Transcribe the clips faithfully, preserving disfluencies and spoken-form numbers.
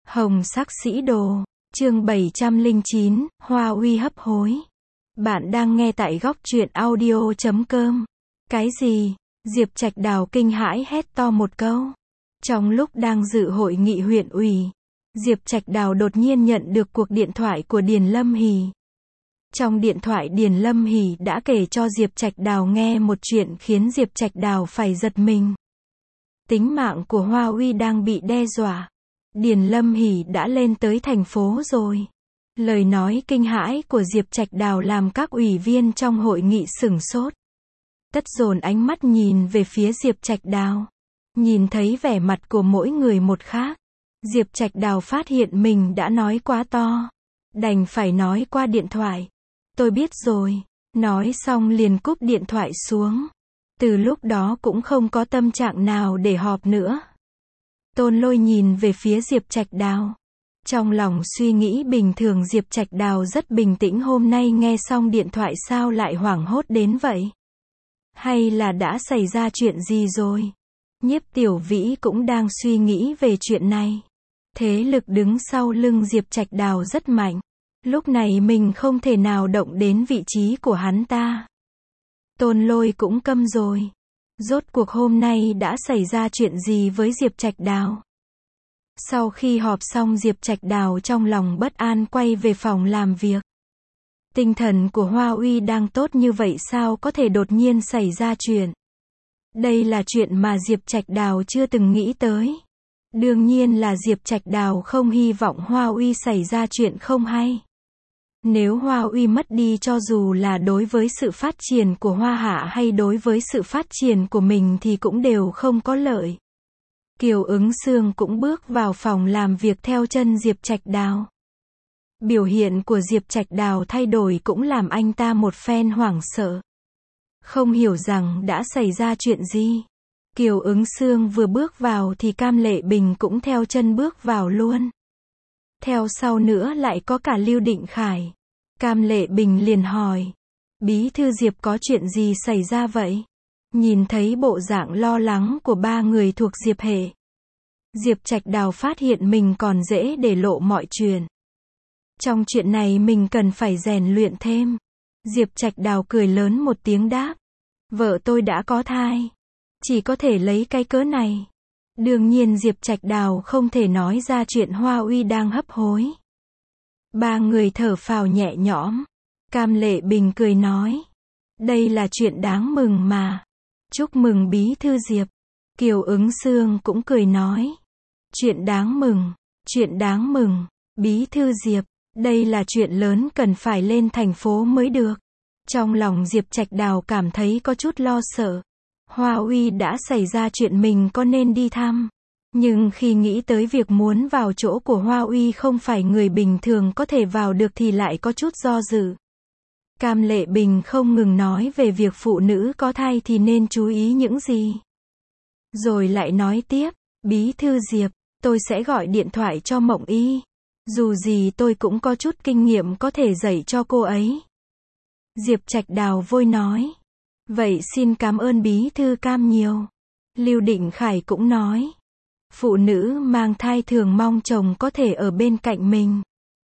Hồng sắc sĩ đồ, chương bảy trăm lẻ chín, Hoa uy hấp hối. Bạn đang nghe tại góc truyện audio chấm com. Cái gì? Diệp Trạch Đào kinh hãi hét to một câu. Trong lúc đang dự hội nghị huyện ủy, Diệp Trạch Đào đột nhiên nhận được cuộc điện thoại của Điền Lâm Hỷ. Trong điện thoại Điền Lâm Hỷ đã kể cho Diệp Trạch Đào nghe một chuyện khiến Diệp Trạch Đào phải giật mình. Tính mạng của Hoa uy đang bị đe dọa. Điền Lâm Hỷ đã lên tới thành phố rồi. Lời nói kinh hãi của Diệp Trạch Đào làm các ủy viên trong hội nghị sửng sốt. Tất dồn ánh mắt nhìn về phía Diệp Trạch Đào. Nhìn thấy vẻ mặt của mỗi người một khác. Diệp Trạch Đào phát hiện mình đã nói quá to. Đành phải nói qua điện thoại. Tôi biết rồi. Nói xong liền cúp điện thoại xuống. Từ lúc đó cũng không có tâm trạng nào để họp nữa. Tôn Lôi nhìn về phía Diệp Trạch Đào. Trong lòng suy nghĩ bình thường Diệp Trạch Đào rất bình tĩnh, hôm nay nghe xong điện thoại sao lại hoảng hốt đến vậy? Hay là đã xảy ra chuyện gì rồi? Nhiếp Tiểu Vĩ cũng đang suy nghĩ về chuyện này. Thế lực đứng sau lưng Diệp Trạch Đào rất mạnh. Lúc này mình không thể nào động đến vị trí của hắn ta. Tôn Lôi cũng câm rồi. Rốt cuộc hôm nay đã xảy ra chuyện gì với Diệp Trạch Đào? Sau khi họp xong Diệp Trạch Đào trong lòng bất an quay về phòng làm việc. Tinh thần của Hoa uy đang tốt như vậy sao có thể đột nhiên xảy ra chuyện? Đây là chuyện mà Diệp Trạch Đào chưa từng nghĩ tới. Đương nhiên là Diệp Trạch Đào không hy vọng Hoa uy xảy ra chuyện không hay. Nếu Hoa uy mất đi cho dù là đối với sự phát triển của Hoa Hạ hay đối với sự phát triển của mình thì cũng đều không có lợi. Kiều Ứng Sương cũng bước vào phòng làm việc theo chân Diệp Trạch Đào. Biểu hiện của Diệp Trạch Đào thay đổi cũng làm anh ta một phen hoảng sợ. Không hiểu rằng đã xảy ra chuyện gì. Kiều Ứng Sương vừa bước vào thì Cam Lệ Bình cũng theo chân bước vào luôn. Theo sau nữa lại có cả Lưu Định Khải. Cam Lệ Bình liền hỏi. Bí thư Diệp có chuyện gì xảy ra vậy? Nhìn thấy bộ dạng lo lắng của ba người thuộc Diệp hệ. Diệp Trạch Đào phát hiện mình còn dễ để lộ mọi chuyện. Trong chuyện này mình cần phải rèn luyện thêm. Diệp Trạch Đào cười lớn một tiếng đáp. Vợ tôi đã có thai. Chỉ có thể lấy cái cớ này. Đương nhiên Diệp Trạch Đào không thể nói ra chuyện Hoa uy đang hấp hối. Ba người thở phào nhẹ nhõm. Cam Lệ Bình cười nói. Đây là chuyện đáng mừng mà. Chúc mừng bí thư Diệp. Kiều Ứng Sương cũng cười nói. Chuyện đáng mừng. Chuyện đáng mừng. Bí thư Diệp. Đây là chuyện lớn cần phải lên thành phố mới được. Trong lòng Diệp Trạch Đào cảm thấy có chút lo sợ. Hoa uy đã xảy ra chuyện mình có nên đi thăm. Nhưng khi nghĩ tới việc muốn vào chỗ của Hoa uy không phải người bình thường có thể vào được thì lại có chút do dự. Cam Lệ Bình không ngừng nói về việc phụ nữ có thai thì nên chú ý những gì. Rồi lại nói tiếp, bí thư Diệp, tôi sẽ gọi điện thoại cho Mộng Y. Dù gì tôi cũng có chút kinh nghiệm có thể dạy cho cô ấy. Diệp Trạch Đào vội nói. Vậy xin cảm ơn bí thư Cam nhiều. Lưu Định Khải cũng nói. Phụ nữ mang thai thường mong chồng có thể ở bên cạnh mình.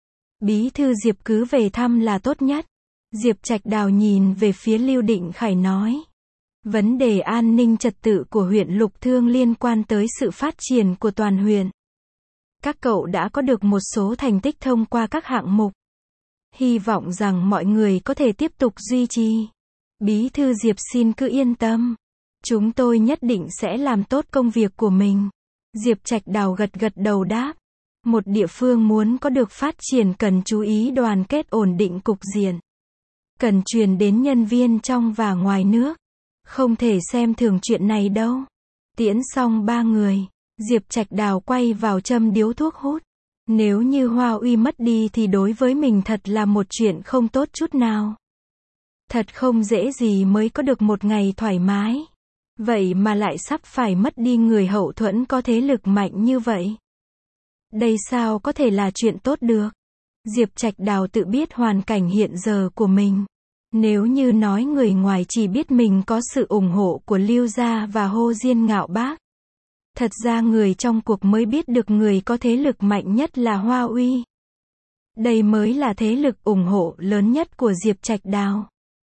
Bí thư Diệp cứ về thăm là tốt nhất. Diệp Trạch Đào nhìn về phía Lưu Định Khải nói. Vấn đề an ninh trật tự của huyện Lục Thương liên quan tới sự phát triển của toàn huyện. Các cậu đã có được một số thành tích thông qua các hạng mục. Hy vọng rằng mọi người có thể tiếp tục duy trì. Bí thư Diệp xin cứ yên tâm. Chúng tôi nhất định sẽ làm tốt công việc của mình. Diệp Trạch Đào gật gật đầu đáp. Một địa phương muốn có được phát triển cần chú ý đoàn kết ổn định cục diện. Cần truyền đến nhân viên trong và ngoài nước. Không thể xem thường chuyện này đâu. Tiễn xong ba người. Diệp Trạch Đào quay vào châm điếu thuốc hút. Nếu như Hoa uy mất đi thì đối với mình thật là một chuyện không tốt chút nào. Thật không dễ gì mới có được một ngày thoải mái. Vậy mà lại sắp phải mất đi người hậu thuẫn có thế lực mạnh như vậy. Đây sao có thể là chuyện tốt được. Diệp Trạch Đào tự biết hoàn cảnh hiện giờ của mình. Nếu như nói người ngoài chỉ biết mình có sự ủng hộ của Lưu gia và Hồ Diên Ngạo Bác, Thật ra người trong cuộc mới biết được người có thế lực mạnh nhất là Hoa Uy. Đây mới là thế lực ủng hộ lớn nhất của Diệp Trạch Đào.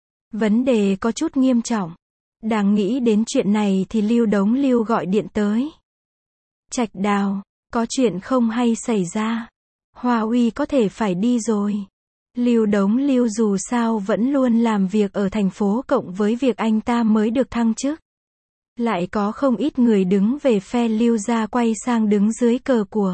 Vấn đề có chút nghiêm trọng. Đang nghĩ đến chuyện này thì Lưu Đống Lưu gọi điện tới. Trạch Đào, có chuyện không hay xảy ra. Hoa Uy có thể phải đi rồi. Lưu Đống Lưu dù sao vẫn luôn làm việc ở thành phố cộng với việc anh ta mới được thăng chức. Lại có không ít người đứng về phe Lưu gia quay sang đứng dưới cờ của.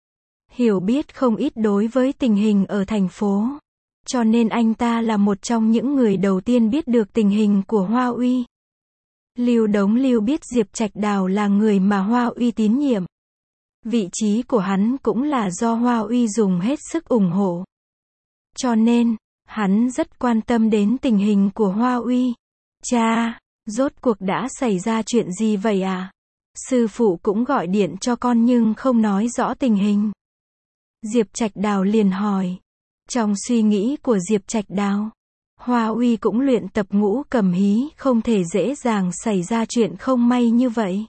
Hiểu biết không ít đối với tình hình ở thành phố. Cho nên anh ta là một trong những người đầu tiên biết được tình hình của Hoa Uy. Lưu Đống Lưu biết Diệp Trạch Đào là người mà Hoa Uy tín nhiệm. Vị trí của hắn cũng là do Hoa Uy dùng hết sức ủng hộ. Cho nên, hắn rất quan tâm đến tình hình của Hoa Uy. Cha, rốt cuộc đã xảy ra chuyện gì vậy à? Sư phụ cũng gọi điện cho con nhưng không nói rõ tình hình. Diệp Trạch Đào liền hỏi. Trong suy nghĩ của Diệp Trạch Đào, Hoa Uy cũng luyện tập ngũ cầm hí, không thể dễ dàng xảy ra chuyện không may như vậy.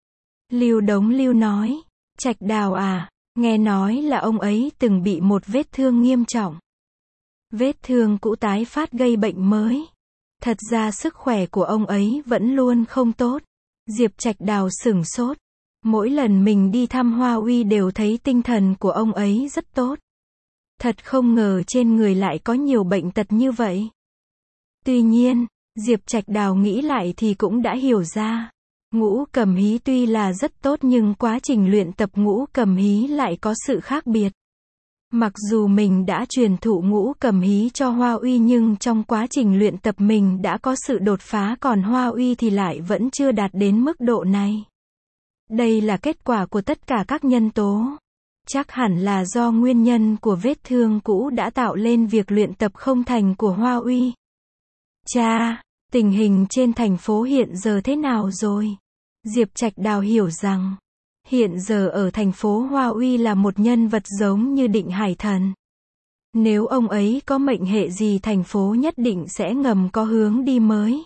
Lưu Đống Lưu nói, Trạch Đào à, nghe nói là ông ấy từng bị một vết thương nghiêm trọng. Vết thương cũ tái phát gây bệnh mới. Thật ra sức khỏe của ông ấy vẫn luôn không tốt. Diệp Trạch Đào sửng sốt. Mỗi lần mình đi thăm Hoa Uy đều thấy tinh thần của ông ấy rất tốt. Thật không ngờ trên người lại có nhiều bệnh tật như vậy. Tuy nhiên, Diệp Trạch Đào nghĩ lại thì cũng đã hiểu ra. Ngũ cầm hí tuy là rất tốt nhưng quá trình luyện tập ngũ cầm hí lại có sự khác biệt. Mặc dù mình đã truyền thụ ngũ cầm hí cho Hoa Uy nhưng trong quá trình luyện tập mình đã có sự đột phá còn Hoa Uy thì lại vẫn chưa đạt đến mức độ này. Đây là kết quả của tất cả các nhân tố. Chắc hẳn là do nguyên nhân của vết thương cũ đã tạo lên việc luyện tập không thành của Hoa Uy. Cha, tình hình trên thành phố hiện giờ thế nào rồi? Diệp Trạch Đào hiểu rằng, hiện giờ ở thành phố Hoa Uy là một nhân vật giống như Định Hải Thần. Nếu ông ấy có mệnh hệ gì thành phố nhất định sẽ ngầm có hướng đi mới.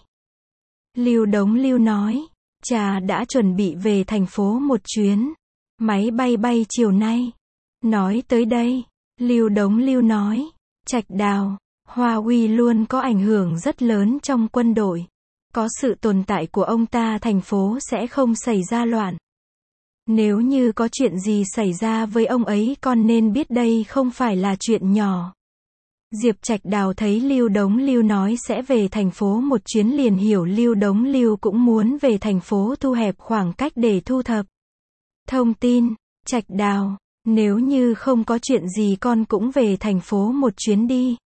Lưu Đống Lưu nói, cha đã chuẩn bị về thành phố một chuyến. Máy bay bay chiều nay. Nói tới đây, Lưu Đống Lưu nói, Trạch Đào, Hoa Uy luôn có ảnh hưởng rất lớn trong quân đội. Có sự tồn tại của ông ta thành phố sẽ không xảy ra loạn. Nếu như có chuyện gì xảy ra với ông ấy con nên biết đây không phải là chuyện nhỏ. Diệp Trạch Đào thấy Lưu Đống Lưu nói sẽ về thành phố một chuyến liền hiểu Lưu Đống Lưu cũng muốn về thành phố thu hẹp khoảng cách để thu thập thông tin. Trạch Đào, nếu như không có chuyện gì con cũng về thành phố một chuyến đi.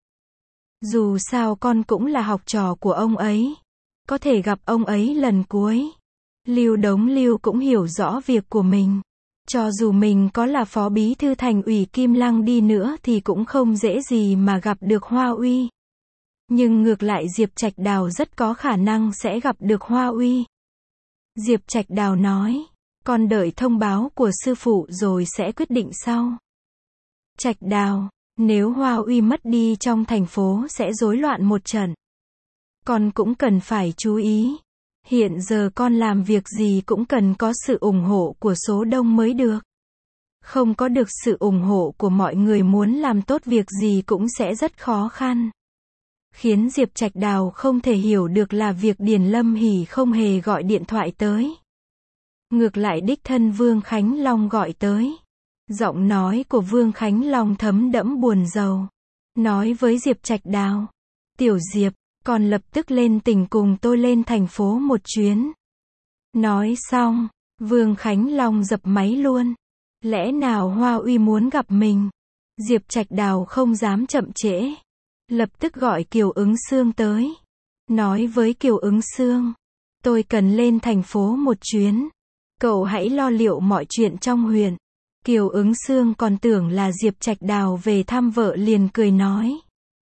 Dù sao con cũng là học trò của ông ấy. Có thể gặp ông ấy lần cuối. Lưu Đống Lưu cũng hiểu rõ việc của mình. Cho dù mình có là phó bí thư thành ủy Kim Lăng đi nữa thì cũng không dễ gì mà gặp được Hoa Uy. Nhưng ngược lại Diệp Trạch Đào rất có khả năng sẽ gặp được Hoa Uy. Diệp Trạch Đào nói, con đợi thông báo của sư phụ rồi sẽ quyết định sau. Trạch Đào, nếu Hoa Uy mất đi trong thành phố sẽ rối loạn một trận. Con cũng cần phải chú ý. Hiện giờ con làm việc gì cũng cần có sự ủng hộ của số đông mới được. Không có được sự ủng hộ của mọi người muốn làm tốt việc gì cũng sẽ rất khó khăn. Khiến Diệp Trạch Đào không thể hiểu được là việc Điền Lâm Hỷ không hề gọi điện thoại tới. Ngược lại đích thân Vương Khánh Long gọi tới. Giọng nói của Vương Khánh Long thấm đẫm buồn rầu. Nói với Diệp Trạch Đào, Tiểu Diệp, con lập tức lên tỉnh cùng tôi lên thành phố một chuyến. Nói xong, Vương Khánh Long dập máy luôn. Lẽ nào Hoa Uy muốn gặp mình? Diệp Trạch Đào không dám chậm trễ. Lập tức gọi Kiều Ứng Xương tới. Nói với Kiều Ứng Xương, tôi cần lên thành phố một chuyến. Cậu hãy lo liệu mọi chuyện trong huyện. Kiều Ứng Xương còn tưởng là Diệp Trạch Đào về thăm vợ liền cười nói.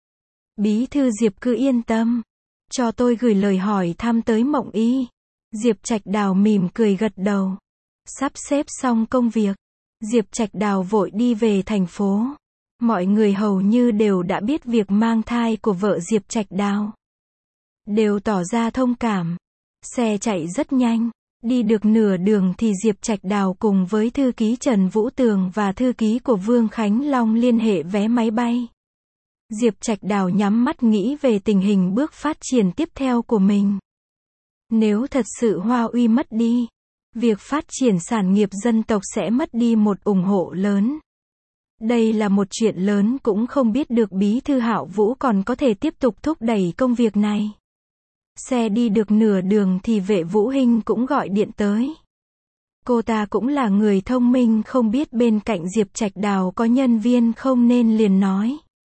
Bí thư Diệp cứ yên tâm. Cho tôi gửi lời hỏi thăm tới Mộng Y. Diệp Trạch Đào mỉm cười gật đầu. Sắp xếp xong công việc. Diệp Trạch Đào vội đi về thành phố. Mọi người hầu như đều đã biết việc mang thai của vợ Diệp Trạch Đào. Đều tỏ ra thông cảm. Xe chạy rất nhanh. Đi được nửa đường thì Diệp Trạch Đào cùng với thư ký Trần Vũ Tường và thư ký của Vương Khánh Long liên hệ vé máy bay. Diệp Trạch Đào nhắm mắt nghĩ về tình hình bước phát triển tiếp theo của mình. Nếu thật sự Hoa Uy mất đi, việc phát triển sản nghiệp dân tộc sẽ mất đi một ủng hộ lớn. Đây là một chuyện lớn, cũng không biết được Bí thư Hạo Vũ còn có thể tiếp tục thúc đẩy công việc này. Xe đi được nửa đường thì Vệ Vũ Hinh cũng gọi điện tới. Cô ta cũng là người thông minh, không biết bên cạnh Diệp Trạch Đào có nhân viên không nên liền nói.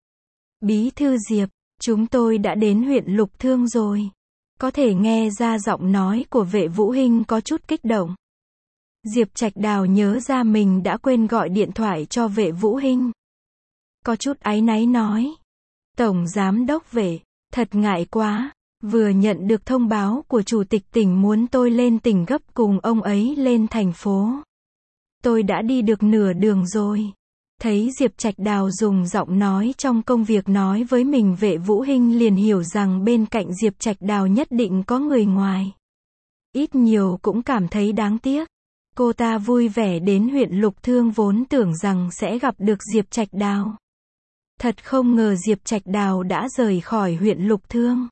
Bí thư Diệp, chúng tôi đã đến huyện Lục Thương rồi. Có thể nghe ra giọng nói của Vệ Vũ Hinh có chút kích động. Diệp Trạch Đào nhớ ra mình đã quên gọi điện thoại cho Vệ Vũ Hinh. Có chút áy náy nói. Tổng Giám đốc Vệ, thật ngại quá, vừa nhận được thông báo của Chủ tịch tỉnh muốn tôi lên tỉnh gấp cùng ông ấy lên thành phố. Tôi đã đi được nửa đường rồi. Thấy Diệp Trạch Đào dùng giọng nói trong công việc nói với mình, Vệ Vũ Hinh liền hiểu rằng bên cạnh Diệp Trạch Đào nhất định có người ngoài. Ít nhiều cũng cảm thấy đáng tiếc. Cô ta vui vẻ đến huyện Lục Thương vốn tưởng rằng sẽ gặp được Diệp Trạch Đào. Thật không ngờ Diệp Trạch Đào đã rời khỏi huyện Lục Thương.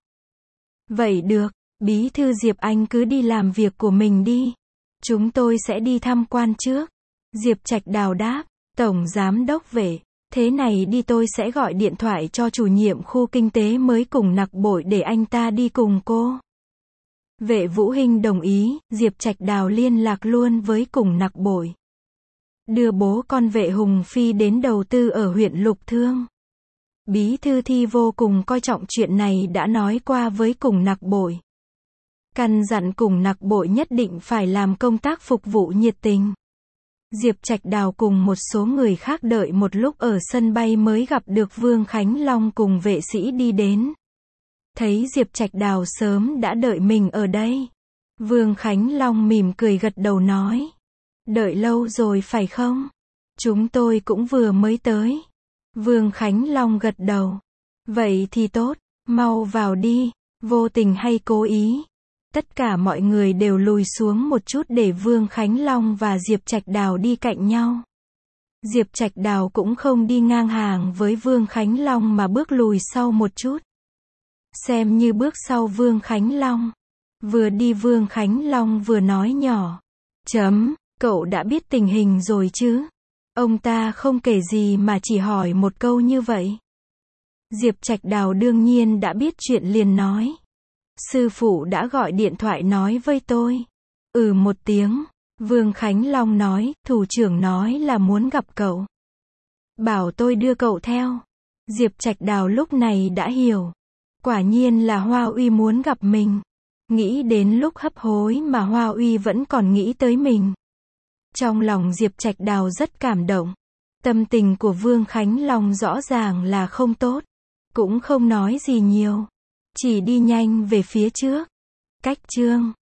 Vậy được, Bí thư Diệp anh cứ đi làm việc của mình đi. Chúng tôi sẽ đi tham quan trước. Diệp Trạch Đào đáp. Tổng Giám đốc Vệ, thế này đi, tôi sẽ gọi điện thoại cho chủ nhiệm khu kinh tế mới cùng Nặc Bội để anh ta đi cùng cô. Vệ Vũ Hinh đồng ý, Diệp Trạch Đào liên lạc luôn với cùng Nặc Bội. Đưa bố con Vệ Hùng Phi đến đầu tư ở huyện Lục Thương. Bí thư Thi vô cùng coi trọng chuyện này, đã nói qua với cùng Nặc Bội. Căn dặn cùng Nặc Bội nhất định phải làm công tác phục vụ nhiệt tình. Diệp Trạch Đào cùng một số người khác đợi một lúc ở sân bay mới gặp được Vương Khánh Long cùng vệ sĩ đi đến. Thấy Diệp Trạch Đào sớm đã đợi mình ở đây. Vương Khánh Long mỉm cười gật đầu nói. Đợi lâu rồi phải không? Chúng tôi cũng vừa mới tới. Vương Khánh Long gật đầu. Vậy thì tốt, mau vào đi, vô tình hay cố ý. Tất cả mọi người đều lùi xuống một chút để Vương Khánh Long và Diệp Trạch Đào đi cạnh nhau. Diệp Trạch Đào cũng không đi ngang hàng với Vương Khánh Long mà bước lùi sau một chút. Xem như bước sau Vương Khánh Long. Vừa đi Vương Khánh Long vừa nói nhỏ. Chấm, cậu đã biết tình hình rồi chứ? Ông ta không kể gì mà chỉ hỏi một câu như vậy. Diệp Trạch Đào đương nhiên đã biết chuyện liền nói. Sư phụ đã gọi điện thoại nói với tôi. Ừ một tiếng. Vương Khánh Long nói, thủ trưởng nói là muốn gặp cậu. Bảo tôi đưa cậu theo. Diệp Trạch Đào lúc này đã hiểu. Quả nhiên là Hoa Uy muốn gặp mình. Nghĩ đến lúc hấp hối mà Hoa Uy vẫn còn nghĩ tới mình. Trong lòng Diệp Trạch Đào rất cảm động. Tâm tình của Vương Khánh Long rõ ràng là không tốt. Cũng không nói gì nhiều. Chỉ đi nhanh về phía trước. Cách chương